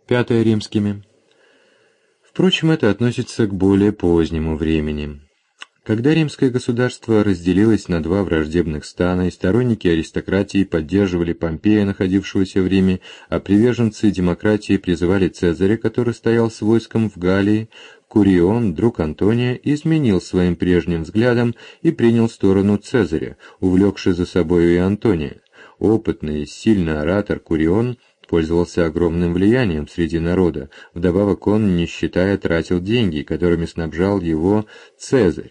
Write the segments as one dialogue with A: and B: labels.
A: 5 римскими. Впрочем, это относится к более позднему времени. Когда римское государство разделилось на два враждебных стана, и сторонники аристократии поддерживали Помпея, находившегося в Риме, а приверженцы демократии призывали Цезаря, который стоял с войском в Галлии, Курион, друг Антония, изменил своим прежним взглядам и принял сторону Цезаря, увлекший за собою и Антония. Опытный и сильный оратор Курион пользовался огромным влиянием среди народа, вдобавок он, не считая, тратил деньги, которыми снабжал его Цезарь.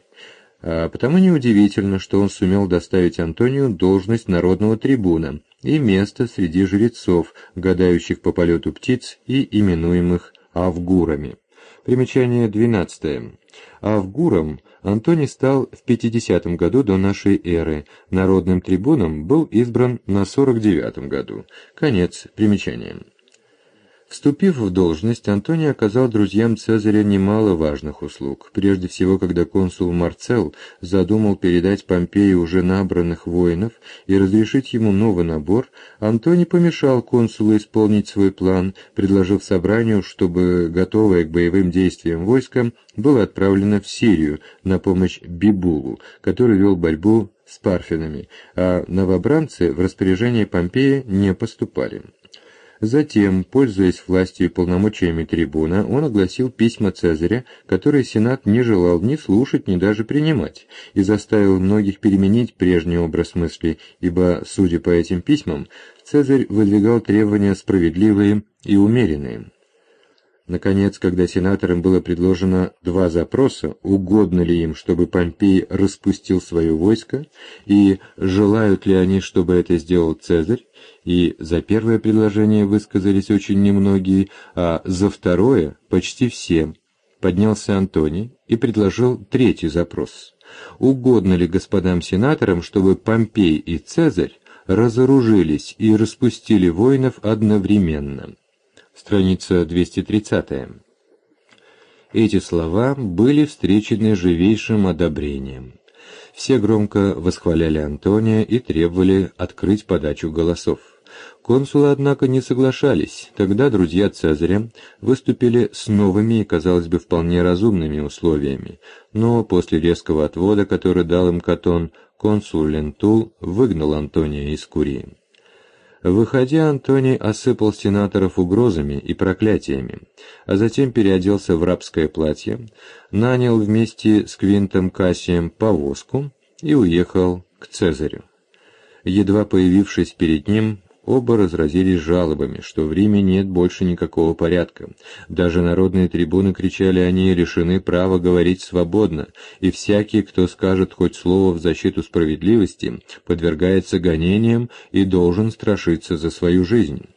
A: А потому неудивительно, что он сумел доставить Антонию должность народного трибуна и место среди жрецов, гадающих по полету птиц и именуемых авгурами. Примечание 12. Авгуром Антоний стал в 50 году до нашей эры, народным трибуном был избран на 49 году. Конец примечания. Вступив в должность, Антоний оказал друзьям Цезаря немало важных услуг. Прежде всего, когда консул Марцел задумал передать Помпею уже набранных воинов и разрешить ему новый набор, Антоний помешал консулу исполнить свой план, предложив собранию, чтобы готовое к боевым действиям войско было отправлено в Сирию на помощь Бибулу, который вел борьбу с парфянами, а новобранцы в распоряжение Помпея не поступали. Затем, пользуясь властью и полномочиями трибуна, он огласил письма Цезаря, которые Сенат не желал ни слушать, ни даже принимать, и заставил многих переменить прежний образ мысли, ибо, судя по этим письмам, Цезарь выдвигал требования справедливые и умеренные. Наконец, когда сенаторам было предложено два запроса, угодно ли им, чтобы Помпей распустил свое войско, и желают ли они, чтобы это сделал Цезарь, и за первое предложение высказались очень немногие, а за второе – почти все, поднялся Антоний и предложил третий запрос. Угодно ли господам сенаторам, чтобы Помпей и Цезарь разоружились и распустили воинов одновременно? Страница 230. Эти слова были встречены живейшим одобрением. Все громко восхваляли Антония и требовали открыть подачу голосов. Консулы, однако, не соглашались. Тогда друзья Цезаря выступили с новыми и, казалось бы, вполне разумными условиями. Но после резкого отвода, который дал им Катон, консул Лентул выгнал Антония из Курии. Выходя, Антоний осыпал сенаторов угрозами и проклятиями, а затем переоделся в рабское платье, нанял вместе с Квинтом Кассием повозку и уехал к Цезарю. Едва появившись перед ним, оба разразились жалобами, что в Риме нет больше никакого порядка. Даже народные трибуны, кричали они, лишены права говорить свободно, и всякий, кто скажет хоть слово в защиту справедливости, подвергается гонениям и должен страшиться за свою жизнь.